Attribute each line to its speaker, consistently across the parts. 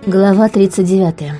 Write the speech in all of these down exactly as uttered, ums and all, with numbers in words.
Speaker 1: Глава тридцать девятая.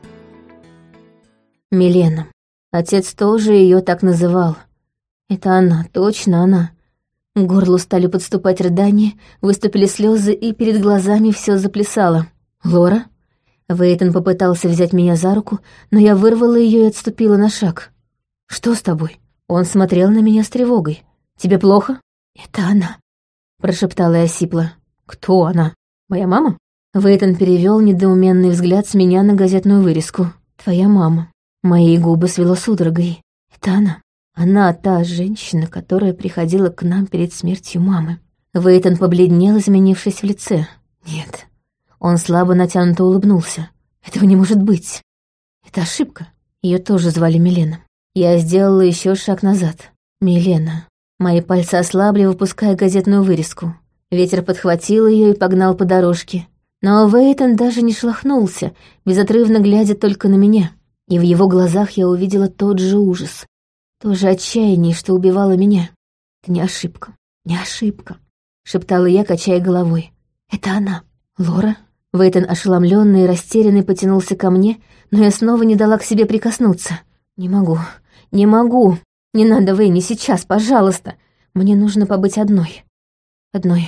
Speaker 1: Милена. Отец тоже ее так называл. Это она, точно она. К горлу стали подступать рыдания, выступили слезы, и перед глазами все заплясало. «Лора?» Вейтон попытался взять меня за руку, но я вырвала ее и отступила на шаг. «Что с тобой?» Он смотрел на меня с тревогой. «Тебе плохо?» «Это она», — прошептала я сипло. «Кто она? Моя мама?» Вейтон перевел недоуменный взгляд с меня на газетную вырезку. «Твоя мама». Мои губы свело судорогой. «Это она. Она та женщина, которая приходила к нам перед смертью мамы». Вейтон побледнел, изменившись в лице. «Нет». Он слабо натянуто улыбнулся. «Этого не может быть. Это ошибка». Ее тоже звали Милена. Я сделала еще шаг назад. «Милена». Мои пальцы ослабли, выпуская газетную вырезку. Ветер подхватил ее и погнал по дорожке. Но Вейтон даже не шелохнулся, безотрывно глядя только на меня. И в его глазах я увидела тот же ужас, то же отчаяние, что убивало меня. «Это не ошибка, не ошибка», — шептала я, качая головой. «Это она, Лора». Вейтон, ошеломленный и растерянный, потянулся ко мне, но я снова не дала к себе прикоснуться. «Не могу, не могу. Не надо, Вей, не сейчас, пожалуйста. Мне нужно побыть одной. Одной».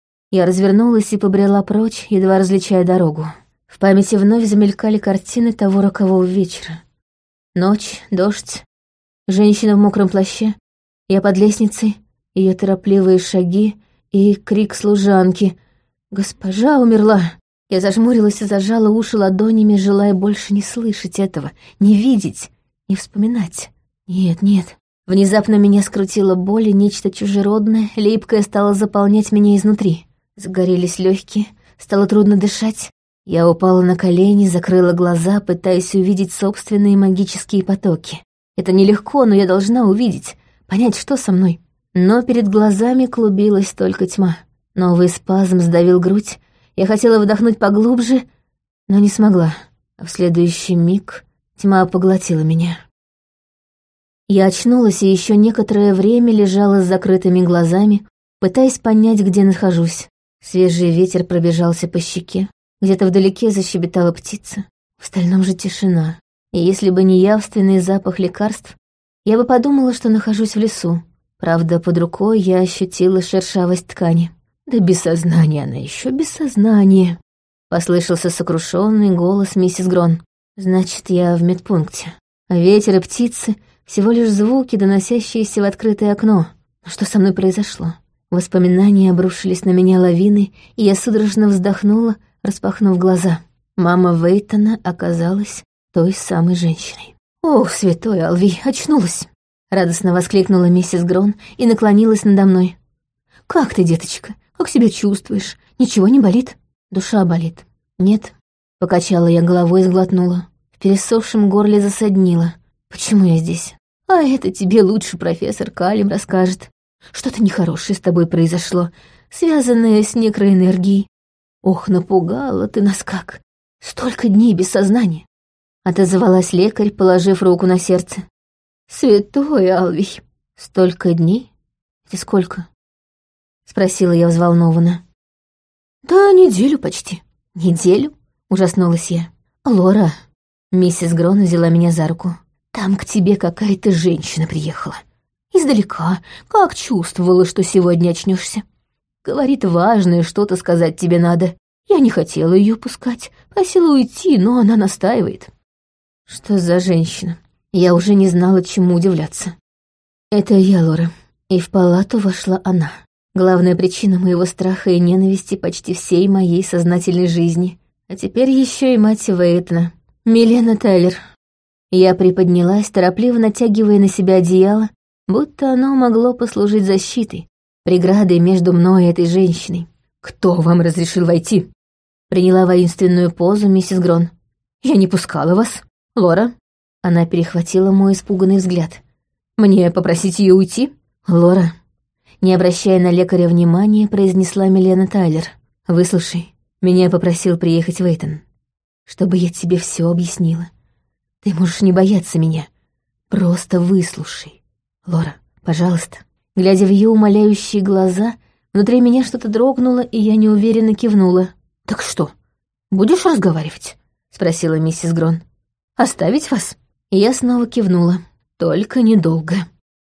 Speaker 1: Я развернулась и побрела прочь, едва различая дорогу. В памяти вновь замелькали картины того рокового вечера. Ночь, дождь, женщина в мокром плаще, я под лестницей, ее торопливые шаги и крик служанки. «Госпожа умерла!» Я зажмурилась и зажала уши ладонями, желая больше не слышать этого, не видеть, не вспоминать. Нет, нет. Внезапно меня скрутила боль, и нечто чужеродное, липкое стало заполнять меня изнутри. Загорелись легкие, стало трудно дышать. Я упала на колени, закрыла глаза, пытаясь увидеть собственные магические потоки. Это нелегко, но я должна увидеть, понять, что со мной. Но перед глазами клубилась только тьма. Новый спазм сдавил грудь. Я хотела вдохнуть поглубже, но не смогла. А в следующий миг тьма поглотила меня. Я очнулась и еще некоторое время лежала с закрытыми глазами, пытаясь понять, где нахожусь. Свежий ветер пробежался по щеке. Где-то вдалеке защебетала птица. В остальном же тишина. И если бы не явственный запах лекарств, я бы подумала, что нахожусь в лесу. Правда, под рукой я ощутила шершавость ткани. «Да без сознания она еще, без сознания!» Послышался сокрушенный голос миссис Грон. «Значит, я в медпункте. А ветер и птицы — всего лишь звуки, доносящиеся в открытое окно. Но что со мной произошло?» Воспоминания обрушились на меня лавиной, и я судорожно вздохнула, распахнув глаза. Мама Вейтона оказалась той самой женщиной. «Ох, святой Алви, очнулась!» — радостно воскликнула миссис Грон и наклонилась надо мной. «Как ты, деточка? Как себя чувствуешь? Ничего не болит?» «Душа болит». «Нет», — покачала я головой и сглотнула. В пересохшем горле засаднило. «Почему я здесь?» «А это тебе лучше профессор Калим расскажет. Что-то нехорошее с тобой произошло, связанное с некроэнергией. Ох, напугала ты нас как! Столько дней без сознания!» Отозвалась лекарь, положив руку на сердце. «Святой Алвий!» «Столько дней? Это сколько?» Спросила я взволнованно. «Да, неделю почти». «Неделю?» — ужаснулась я. «Лора», — миссис Грон взяла меня за руку, — «там к тебе какая-то женщина приехала. Издалека, как чувствовала, что сегодня очнешься. Говорит, важное что-то сказать тебе надо. Я не хотела ее пускать, просила уйти, но она настаивает». «Что за женщина?» Я уже не знала, чему удивляться. «Это я, Лора». И в палату вошла она. Главная причина моего страха и ненависти почти всей моей сознательной жизни. А теперь еще и мать Вейтона. Милена Тайлер. Я приподнялась, торопливо натягивая на себя одеяло, будто оно могло послужить защитой, преградой между мной и этой женщиной. «Кто вам разрешил войти?» Приняла воинственную позу миссис Грон. «Я не пускала вас. Лора?» Она перехватила мой испуганный взгляд. «Мне попросить ее уйти?» «Лора», не обращая на лекаря внимания, произнесла Милена Тайлер. «Выслушай, меня попросил приехать Вейтон, чтобы я тебе все объяснила. Ты можешь не бояться меня. Просто выслушай. Лора, пожалуйста». Глядя в ее умоляющие глаза, внутри меня что-то дрогнуло, и я неуверенно кивнула. «Так что, будешь разговаривать?» — спросила миссис Грон. «Оставить вас?» И я снова кивнула. «Только недолго».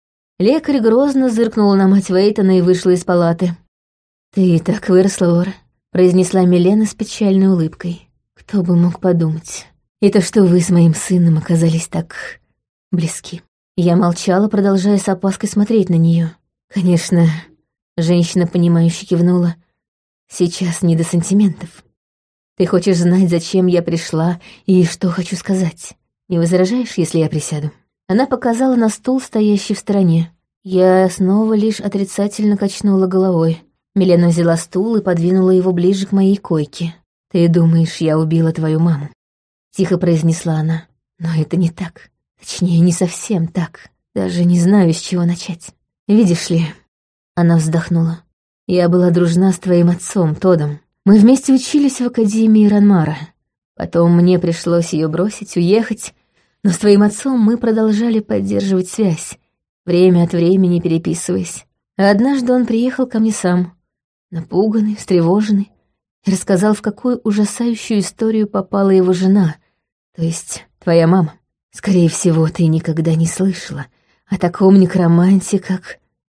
Speaker 1: Лекарь грозно зыркнула на мать Вейтона и вышла из палаты. «Ты так выросла, Лора», — произнесла Милена с печальной улыбкой. «Кто бы мог подумать? И то, что вы с моим сыном оказались так близки». Я молчала, продолжая с опаской смотреть на нее. «Конечно», — женщина, понимающе кивнула, — «сейчас не до сантиментов. Ты хочешь знать, зачем я пришла и что хочу сказать. Не возражаешь, если я присяду?» Она показала на стул, стоящий в стороне. Я снова лишь отрицательно качнула головой. Милена взяла стул и подвинула его ближе к моей койке. «Ты думаешь, я убила твою маму?» — тихо произнесла она. «Но это не так. Точнее, не совсем так. Даже не знаю, с чего начать. Видишь ли...» Она вздохнула. «Я была дружна с твоим отцом, Тодом. Мы вместе учились в Академии Ранмара. Потом мне пришлось ее бросить, уехать, но с твоим отцом мы продолжали поддерживать связь, время от времени переписываясь. А однажды он приехал ко мне сам, напуганный, встревоженный, и рассказал, в какую ужасающую историю попала его жена, то есть твоя мама. Скорее всего, ты никогда не слышала о таком некроманте, как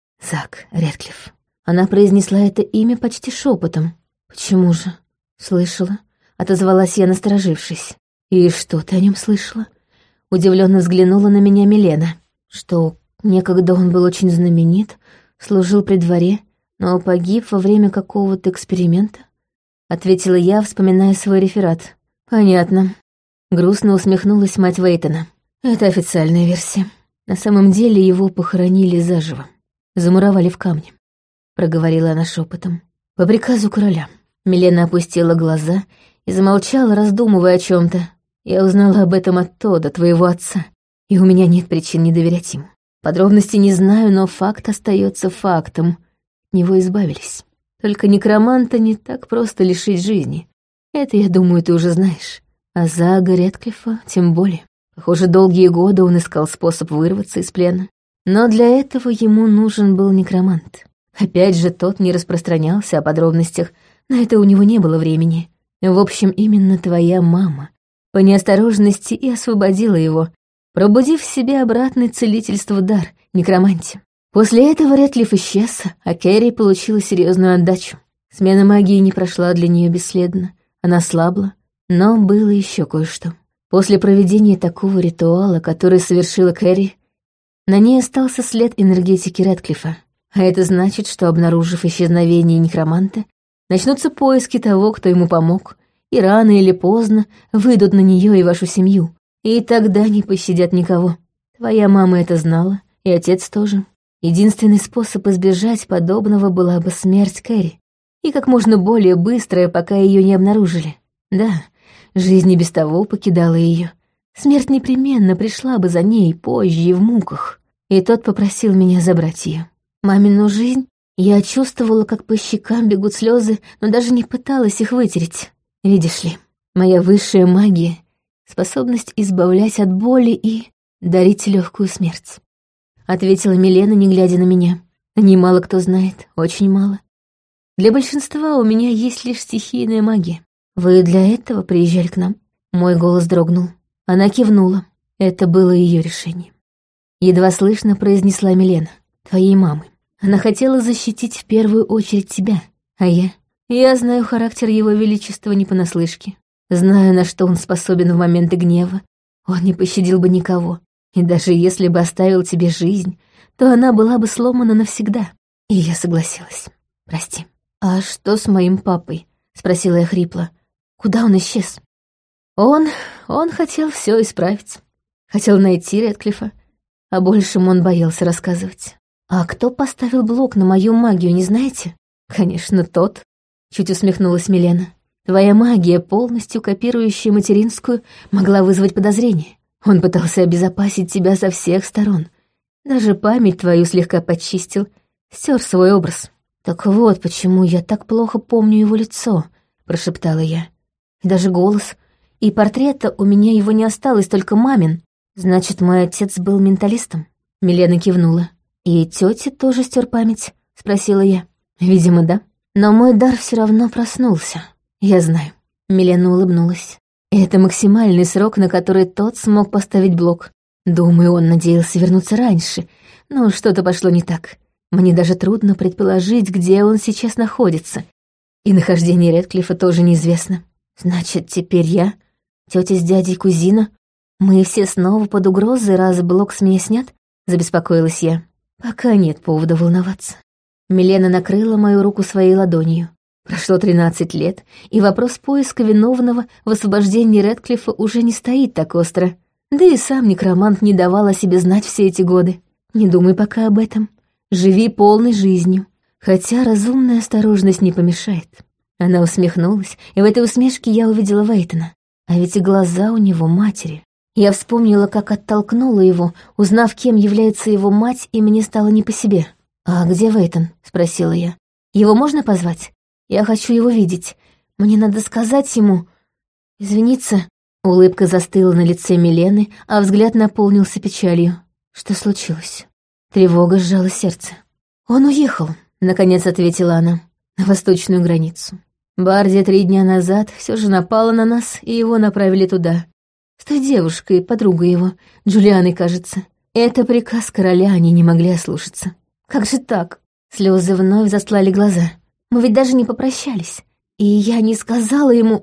Speaker 1: Зак Рэдклифф». Она произнесла это имя почти шепотом. «Почему же?» «Слышала», — отозвалась я, насторожившись. «И что ты о нем слышала?» Удивленно взглянула на меня Милена. «Что некогда он был очень знаменит, служил при дворе, но погиб во время какого-то эксперимента?» Ответила я, вспоминая свой реферат. «Понятно». Грустно усмехнулась мать Вейтона. «Это официальная версия. На самом деле его похоронили заживо. Замуровали в камне», — проговорила она шепотом. «По приказу короля». Милена опустила глаза и замолчала, раздумывая о чем-то. «Я узнала об этом от Тода, твоего отца, и у меня нет причин не доверять ему. Подробностей не знаю, но факт остается фактом. От него избавились. Только некроманта не так просто лишить жизни. Это, я думаю, ты уже знаешь. А Зага Рэдклиффа тем более. Похоже, долгие годы он искал способ вырваться из плена. Но для этого ему нужен был некромант. Опять же, тот не распространялся о подробностях, на это у него не было времени. В общем, именно твоя мама по неосторожности и освободила его, пробудив в себе обратный целительство дар, некромантии. После этого Рэдклифф исчез, а Керри получила серьезную отдачу. Смена магии не прошла для нее бесследно. Она слабла, но было еще кое-что. После проведения такого ритуала, который совершила Керри, на ней остался след энергетики Рэдклиффа. А это значит, что, обнаружив исчезновение некроманта, начнутся поиски того, кто ему помог, и рано или поздно выйдут на нее и вашу семью. И тогда не пощадят никого. Твоя мама это знала, и отец тоже. Единственный способ избежать подобного была бы смерть Керри. И как можно более быстрая, пока ее не обнаружили. Да, жизнь и без того покидала ее. Смерть непременно пришла бы за ней позже и в муках. И тот попросил меня забрать ее. Мамину жизнь я чувствовала, как по щекам бегут слезы, но даже не пыталась их вытереть. Видишь ли, моя высшая магия — способность избавлять от боли и дарить легкую смерть. Ответила Милена, не глядя на меня. Немало кто знает, очень мало. Для большинства у меня есть лишь стихийная магия. Вы для этого приезжали к нам? Мой голос дрогнул. Она кивнула. Это было ее решение. Едва слышно произнесла Милена. Твоей мамы. Она хотела защитить в первую очередь тебя, а я... Я знаю характер его величества не понаслышке. Знаю, на что он способен в моменты гнева. Он не пощадил бы никого. И даже если бы оставил тебе жизнь, то она была бы сломана навсегда. И я согласилась. Прости. «А что с моим папой?» — спросила я хрипло. «Куда он исчез?» «Он... он хотел все исправить. Хотел найти Рэдклиффа. О большем он боялся рассказывать. А кто поставил блок на мою магию, не знаете?» «Конечно, тот», — чуть усмехнулась Милена. «Твоя магия, полностью копирующая материнскую, могла вызвать подозрение. Он пытался обезопасить тебя со всех сторон. Даже память твою слегка подчистил, стер свой образ». «Так вот, почему я так плохо помню его лицо», — прошептала я. «И даже голос. И портрета у меня его не осталось, только мамин. Значит, мой отец был менталистом?» Милена кивнула. «И тёте тоже стер память?» — спросила я. «Видимо, да. Но мой дар все равно проснулся. Я знаю». Милена улыбнулась. Это максимальный срок, на который тот смог поставить блок. Думаю, он надеялся вернуться раньше, но что-то пошло не так. Мне даже трудно предположить, где он сейчас находится. И нахождение Рэдклиффа тоже неизвестно. Значит, теперь я, тетя с дядей, кузина, мы все снова под угрозой, раз блок с меня снят? Забеспокоилась я. Пока нет повода волноваться. Милена накрыла мою руку своей ладонью. Прошло тринадцать лет, и вопрос поиска виновного в освобождении Рэдклиффа уже не стоит так остро. Да и сам некромант не давал о себе знать все эти годы. Не думай пока об этом. Живи полной жизнью. Хотя разумная осторожность не помешает. Она усмехнулась, и в этой усмешке я увидела Вейтона. А ведь и глаза у него матери. Я вспомнила, как оттолкнула его, узнав, кем является его мать, и мне стало не по себе. «А где Вейтон?» — спросила я. «Его можно позвать? Я хочу его видеть. Мне надо сказать ему... Извиниться». Улыбка застыла на лице Милены, а взгляд наполнился печалью. Что случилось? Тревога сжала сердце. «Он уехал», — наконец ответила она, — «на восточную границу. Бардия три дня назад все же напала на нас, и его направили туда. С той девушкой, подругой его, Джулианой, кажется. Это приказ короля, они не могли ослушаться. Как же так?» Слезы вновь застлали глаза. «Мы ведь даже не попрощались. И я не сказала ему...»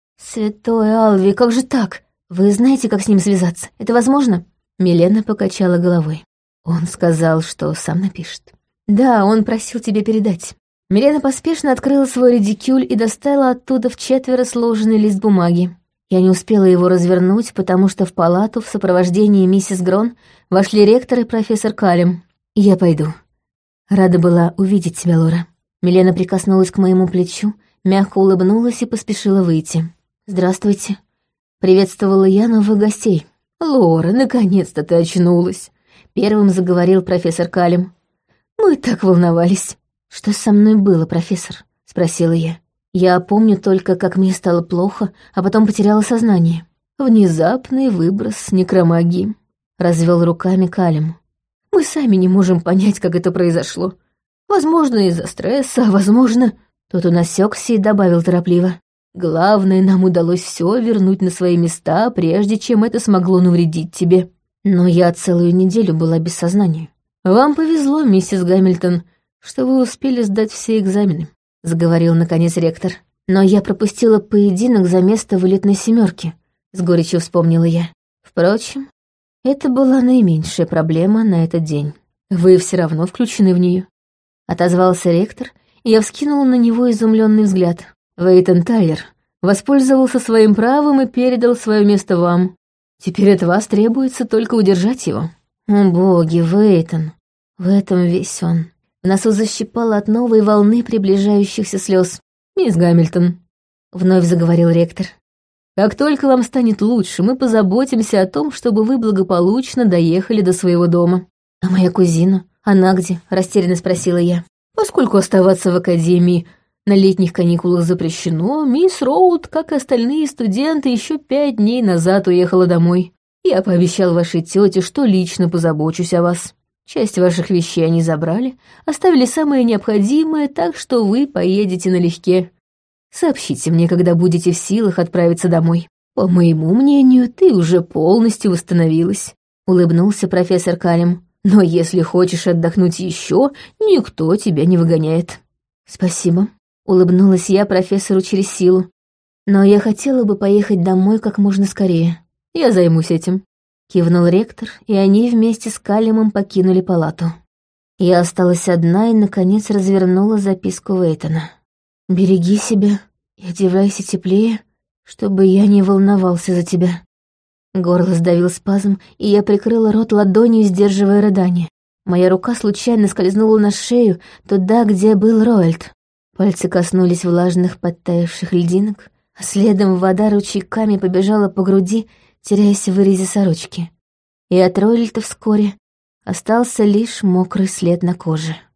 Speaker 1: «Святой Алви, как же так? Вы знаете, как с ним связаться? Это возможно?» Милена покачала головой. «Он сказал, что сам напишет». «Да, он просил тебе передать». Милена поспешно открыла свой редикюль и достала оттуда вчетверо сложенный лист бумаги. Я не успела его развернуть, потому что в палату в сопровождении миссис Грон вошли ректор и профессор Калем. «Я пойду. Рада была увидеть тебя, Лора». Милена прикоснулась к моему плечу, мягко улыбнулась и поспешила выйти. «Здравствуйте», — приветствовала я новых гостей. «Лора, наконец-то ты очнулась», — первым заговорил профессор Калем. «Мы так волновались». «Что со мной было, профессор?» — спросила я. «Я помню только, как мне стало плохо, а потом потеряла сознание». «Внезапный выброс некромагии», — развел руками Калем. «Мы сами не можем понять, как это произошло. Возможно, из-за стресса, а возможно...» Тут он осекся и добавил торопливо. «Главное, нам удалось все вернуть на свои места, прежде чем это смогло навредить тебе. Но я целую неделю была без сознания. Вам повезло, миссис Гамильтон, что вы успели сдать все экзамены», — заговорил наконец ректор. «Но я пропустила поединок за место в элитной семерке», — с горечью вспомнила я. «Впрочем, это была наименьшая проблема на этот день. Вы все равно включены в нее», — отозвался ректор, и я вскинула на него изумленный взгляд. «Вейтон Тайлер воспользовался своим правом и передал свое место вам. Теперь от вас требуется только удержать его». «О боги, Вейтон, в этом весь он». В носу защипало от новой волны приближающихся слез. «Мисс Гамильтон», — вновь заговорил ректор, — «как только вам станет лучше, мы позаботимся о том, чтобы вы благополучно доехали до своего дома». «А моя кузина? Она где?» — растерянно спросила я. «Поскольку оставаться в академии на летних каникулах запрещено, мисс Роуд, как и остальные студенты, еще пять дней назад уехала домой. Я пообещал вашей тете, что лично позабочусь о вас. Часть ваших вещей они забрали, оставили самое необходимое, так что вы поедете налегке. Сообщите мне, когда будете в силах отправиться домой. По моему мнению, ты уже полностью восстановилась», — улыбнулся профессор Калем. «Но если хочешь отдохнуть еще, никто тебя не выгоняет». «Спасибо», — улыбнулась я профессору через силу. «Но я хотела бы поехать домой как можно скорее. Я займусь этим». Кивнул ректор, и они вместе с Калемом покинули палату. Я осталась одна и, наконец, развернула записку Вейтона. «Береги себя и одевайся теплее, чтобы я не волновался за тебя». Горло сдавил спазм, и я прикрыла рот ладонью, сдерживая рыдание. Моя рука случайно скользнула на шею, туда, где был Роэльд. Пальцы коснулись влажных подтаявших льдинок, а следом вода ручейками побежала по груди, теряясь в вырезе сорочки. И от Роэльда вскоре остался лишь мокрый след на коже.